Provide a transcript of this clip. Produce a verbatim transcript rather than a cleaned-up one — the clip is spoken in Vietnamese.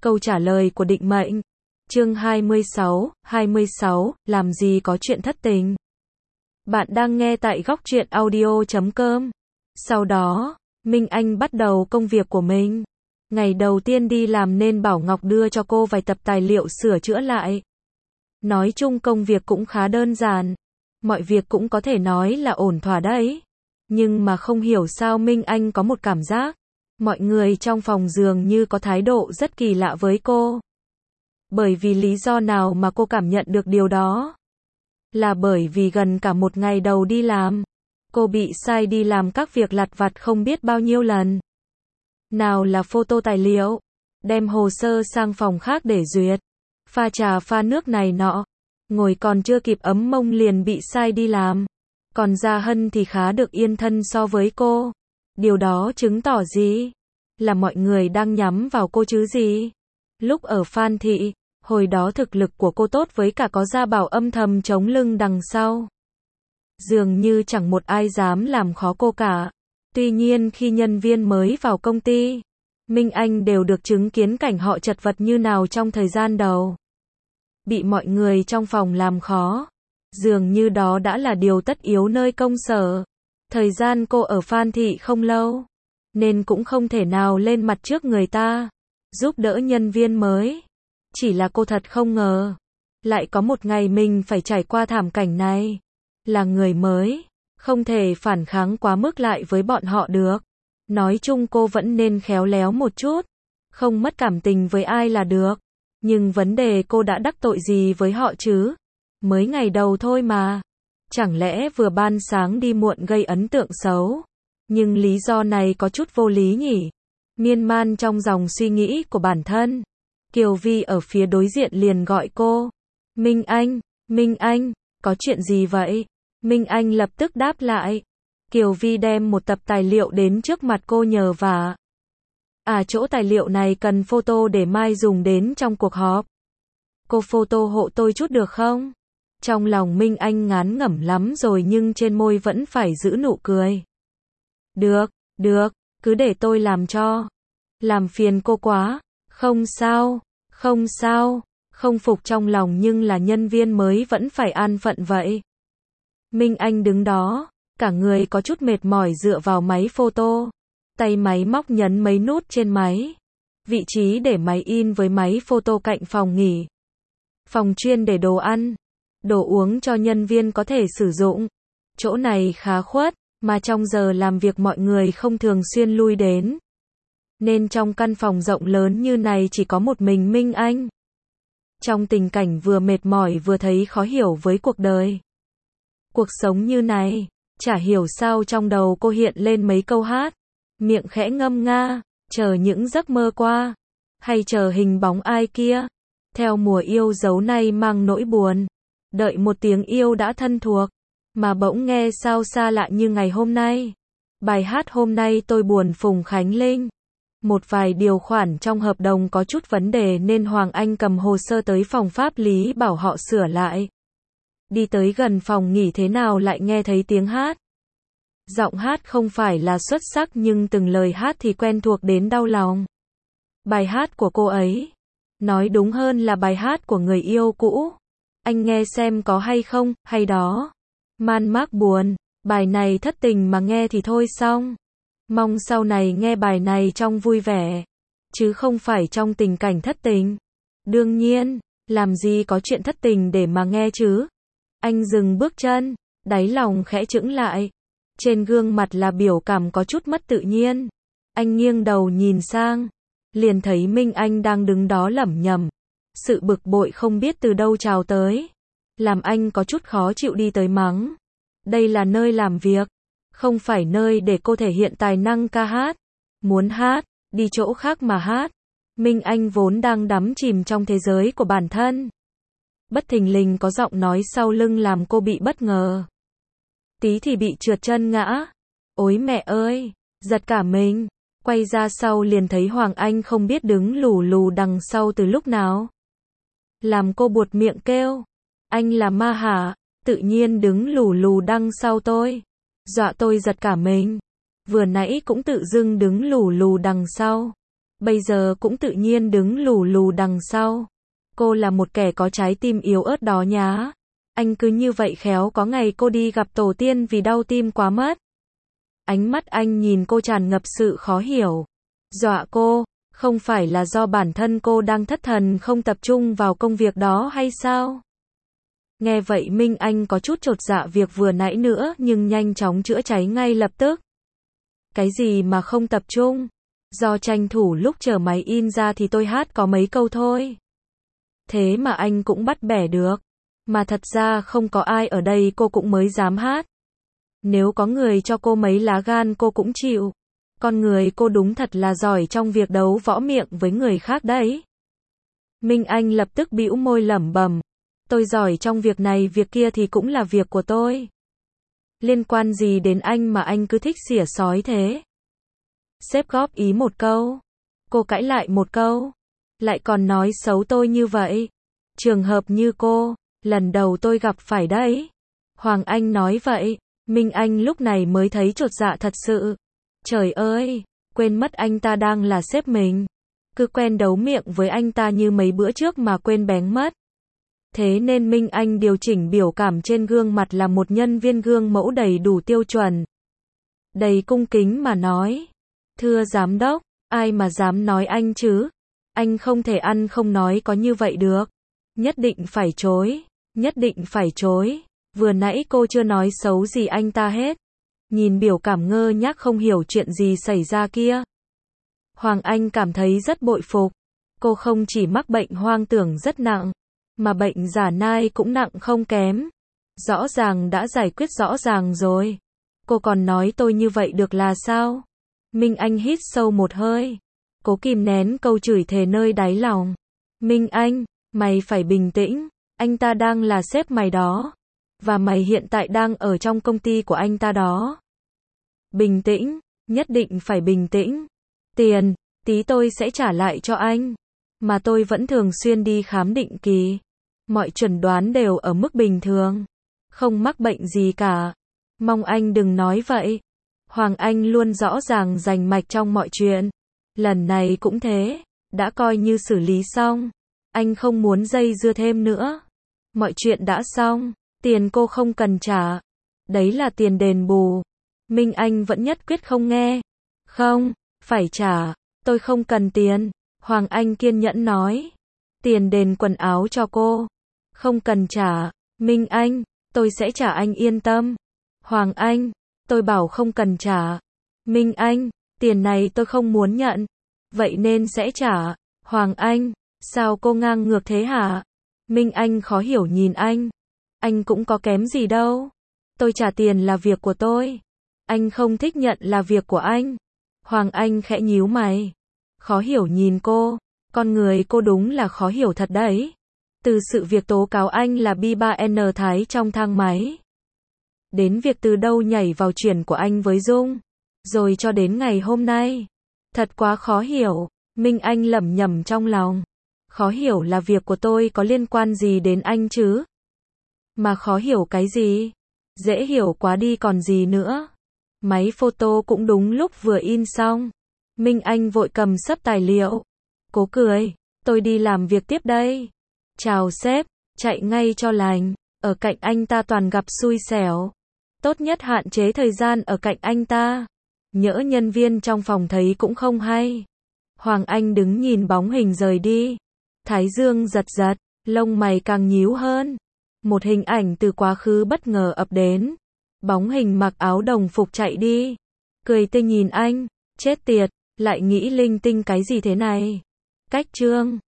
Câu trả lời của định mệnh. Chương hai mươi sáu, hai mươi sáu, làm gì có chuyện thất tình. Bạn đang nghe tại góc truyện audio chấm com. Sau đó, Minh Anh bắt đầu công việc của mình. Ngày đầu tiên đi làm nên Bảo Ngọc đưa cho cô vài tập tài liệu sửa chữa lại. Nói chung công việc cũng khá đơn giản. Mọi việc cũng có thể nói là ổn thỏa đấy. Nhưng mà không hiểu sao Minh Anh có một cảm giác. Mọi người trong phòng dường như có thái độ rất kỳ lạ với cô. Bởi vì lý do nào mà cô cảm nhận được điều đó? Là bởi vì gần cả một ngày đầu đi làm, cô bị sai đi làm các việc lặt vặt không biết bao nhiêu lần. Nào là photo tài liệu, đem hồ sơ sang phòng khác để duyệt, pha trà pha nước này nọ, ngồi còn chưa kịp ấm mông liền bị sai đi làm. Còn Gia Hân thì khá được yên thân so với cô. Điều đó chứng tỏ gì? Là mọi người đang nhắm vào cô chứ gì? Lúc ở Phan Thị, hồi đó thực lực của cô tốt với cả có Gia Bảo âm thầm chống lưng đằng sau. Dường như chẳng một ai dám làm khó cô cả. Tuy nhiên khi nhân viên mới vào công ty, Minh Anh đều được chứng kiến cảnh họ chật vật như nào trong thời gian đầu. Bị mọi người trong phòng làm khó. Dường như đó đã là điều tất yếu nơi công sở. Thời gian cô ở Phan Thị không lâu, nên cũng không thể nào lên mặt trước người ta, giúp đỡ nhân viên mới. Chỉ là cô thật không ngờ, lại có một ngày mình phải trải qua thảm cảnh này. Là người mới, không thể phản kháng quá mức lại với bọn họ được. Nói chung cô vẫn nên khéo léo một chút, không mất cảm tình với ai là được. Nhưng vấn đề cô đã đắc tội gì với họ chứ? Mới ngày đầu thôi mà. Chẳng lẽ vừa ban sáng đi muộn gây ấn tượng xấu? Nhưng lý do này có chút vô lý nhỉ? Miên man trong dòng suy nghĩ của bản thân, Kiều Vi ở phía đối diện liền gọi cô. Minh Anh, Minh Anh, có chuyện gì vậy? Minh Anh lập tức đáp lại. Kiều Vi đem một tập tài liệu đến trước mặt cô nhờ vả. À, chỗ tài liệu này cần photo để mai dùng đến trong cuộc họp. Cô photo hộ tôi chút được không? Trong lòng Minh Anh ngán ngẩm lắm rồi nhưng trên môi vẫn phải giữ nụ cười. Được, được, cứ để tôi làm cho. Làm phiền cô quá. Không sao, không sao, không phục trong lòng nhưng là nhân viên mới vẫn phải an phận vậy. Minh Anh đứng đó, cả người có chút mệt mỏi dựa vào máy photo. Tay máy móc nhấn mấy nút trên máy. Vị trí để máy in với máy photo cạnh phòng nghỉ. Phòng chuyên để đồ ăn, đồ uống cho nhân viên có thể sử dụng. Chỗ này khá khuất, mà trong giờ làm việc mọi người không thường xuyên lui đến. Nên trong căn phòng rộng lớn như này chỉ có một mình Minh Anh. Trong tình cảnh vừa mệt mỏi vừa thấy khó hiểu với cuộc đời. Cuộc sống như này, chả hiểu sao trong đầu cô hiện lên mấy câu hát. Miệng khẽ ngâm nga, chờ những giấc mơ qua. Hay chờ hình bóng ai kia. Theo mùa yêu dấu nay mang nỗi buồn. Đợi một tiếng yêu đã thân thuộc. Mà bỗng nghe sao xa lạ như ngày hôm nay. Bài hát hôm nay tôi buồn Phùng Khánh Linh. Một vài điều khoản trong hợp đồng có chút vấn đề nên Hoàng Anh cầm hồ sơ tới phòng pháp lý bảo họ sửa lại. Đi tới gần phòng nghỉ thế nào lại nghe thấy tiếng hát. Giọng hát không phải là xuất sắc nhưng từng lời hát thì quen thuộc đến đau lòng. Bài hát của cô ấy. Nói đúng hơn là bài hát của người yêu cũ. Anh nghe xem có hay không, hay đó. Man mác buồn, bài này thất tình mà nghe thì thôi xong. Mong sau này nghe bài này trong vui vẻ, chứ không phải trong tình cảnh thất tình. Đương nhiên, làm gì có chuyện thất tình để mà nghe chứ. Anh dừng bước chân, đáy lòng khẽ chững lại. Trên gương mặt là biểu cảm có chút mất tự nhiên. Anh nghiêng đầu nhìn sang, liền thấy Minh Anh đang đứng đó lẩm nhẩm. Sự bực bội không biết từ đâu trào tới, làm anh có chút khó chịu đi tới mắng. Đây là nơi làm việc, không phải nơi để cô thể hiện tài năng ca hát. Muốn hát, đi chỗ khác mà hát. Minh Anh vốn đang đắm chìm trong thế giới của bản thân. Bất thình lình có giọng nói sau lưng làm cô bị bất ngờ. Tí thì bị trượt chân ngã. Ôi mẹ ơi, giật cả mình. Quay ra sau liền thấy Hoàng Anh không biết đứng lù lù đằng sau từ lúc nào. Làm cô buột miệng kêu. Anh là ma hả? Tự nhiên đứng lù lù đằng sau tôi. Dọa tôi giật cả mình. Vừa nãy cũng tự dưng đứng lù lù đằng sau. bây giờ cũng tự nhiên đứng lù lù đằng sau. Cô là một kẻ có trái tim yếu ớt đó nhá. Anh cứ như vậy khéo có ngày cô đi gặp tổ tiên vì đau tim quá mất. Ánh mắt anh nhìn cô tràn ngập sự khó hiểu. Dọa cô, không phải là do bản thân cô đang thất thần không tập trung vào công việc đó hay sao? Nghe vậy Minh Anh có chút chột dạ việc vừa nãy nữa nhưng nhanh chóng chữa cháy ngay lập tức. Cái gì mà không tập trung? Do tranh thủ lúc chờ máy in ra thì tôi hát có mấy câu thôi. Thế mà anh cũng bắt bẻ được. Mà thật ra không có ai ở đây cô cũng mới dám hát. Nếu có người cho cô mấy lá gan cô cũng chịu. Con người cô đúng thật là giỏi trong việc đấu võ miệng với người khác đấy. Minh Anh lập tức bĩu môi lẩm bẩm. Tôi giỏi trong việc này việc kia thì cũng là việc của tôi. Liên quan gì đến anh mà anh cứ thích xỉa xói thế? Sếp góp ý một câu. Cô cãi lại một câu. Lại còn nói xấu tôi như vậy. Trường hợp như cô, lần đầu tôi gặp phải đấy. Hoàng Anh nói vậy. Minh Anh lúc này mới thấy chột dạ thật sự. Trời ơi, quên mất anh ta đang là sếp mình. Cứ quen đấu miệng với anh ta như mấy bữa trước mà quên bén mất. Thế nên Minh Anh điều chỉnh biểu cảm trên gương mặt là một nhân viên gương mẫu đầy đủ tiêu chuẩn. Đầy cung kính mà nói. Thưa giám đốc, ai mà dám nói anh chứ? Anh không thể ăn không nói có như vậy được. Nhất định phải chối. Nhất định phải chối. Vừa nãy cô chưa nói xấu gì anh ta hết. Nhìn biểu cảm ngơ ngác không hiểu chuyện gì xảy ra kia. Hoàng Anh cảm thấy rất bội phục. Cô không chỉ mắc bệnh hoang tưởng rất nặng, mà bệnh giả nai cũng nặng không kém. Rõ ràng đã giải quyết rõ ràng rồi. Cô còn nói tôi như vậy được là sao? Minh Anh hít sâu một hơi. Cố kìm nén câu chửi thề nơi đáy lòng. Minh Anh, mày phải bình tĩnh. Anh ta đang là sếp mày đó. Và mày hiện tại đang ở trong công ty của anh ta đó. Bình tĩnh, nhất định phải bình tĩnh. Tiền, tí tôi sẽ trả lại cho anh. Mà tôi vẫn thường xuyên đi khám định kỳ. Mọi chẩn đoán đều ở mức bình thường. Không mắc bệnh gì cả. Mong anh đừng nói vậy. Hoàng Anh luôn rõ ràng rành mạch trong mọi chuyện. Lần này cũng thế. Đã coi như xử lý xong. Anh không muốn dây dưa thêm nữa. Mọi chuyện đã xong. Tiền cô không cần trả. Đấy là tiền đền bù. Minh Anh vẫn nhất quyết không nghe. Không, phải trả. Tôi không cần tiền. Hoàng Anh kiên nhẫn nói. Tiền đền quần áo cho cô. Không cần trả. Minh Anh, tôi sẽ trả anh yên tâm. Hoàng Anh, tôi bảo không cần trả. Minh Anh, tiền này tôi không muốn nhận. Vậy nên sẽ trả. Hoàng Anh, sao cô ngang ngược thế hả? Minh Anh khó hiểu nhìn anh. Anh cũng có kém gì đâu. Tôi trả tiền là việc của tôi. Anh không thích nhận là việc của anh. Hoàng Anh khẽ nhíu mày. Khó hiểu nhìn cô. Con người cô đúng là khó hiểu thật đấy. Từ sự việc tố cáo anh là bi ba N Thái trong thang máy. Đến việc từ đâu nhảy vào chuyện của anh với Dung. Rồi cho đến ngày hôm nay. Thật quá khó hiểu. Minh Anh lẩm nhẩm trong lòng. Khó hiểu là việc của tôi có liên quan gì đến anh chứ? Mà khó hiểu cái gì? Dễ hiểu quá đi còn gì nữa. Máy photo cũng đúng lúc vừa in xong. Minh Anh vội cầm sấp tài liệu. Cố cười. Tôi đi làm việc tiếp đây. Chào sếp. Chạy ngay cho lành. Ở cạnh anh ta toàn gặp xui xẻo. Tốt nhất hạn chế thời gian ở cạnh anh ta. Nhỡ nhân viên trong phòng thấy cũng không hay. Hoàng Anh đứng nhìn bóng hình rời đi. Thái dương giật giật. Lông mày càng nhíu hơn. Một hình ảnh từ quá khứ bất ngờ ập đến. Bóng hình mặc áo đồng phục chạy đi. Cười tươi nhìn anh. Chết tiệt. Lại nghĩ linh tinh cái gì thế này. Cách chương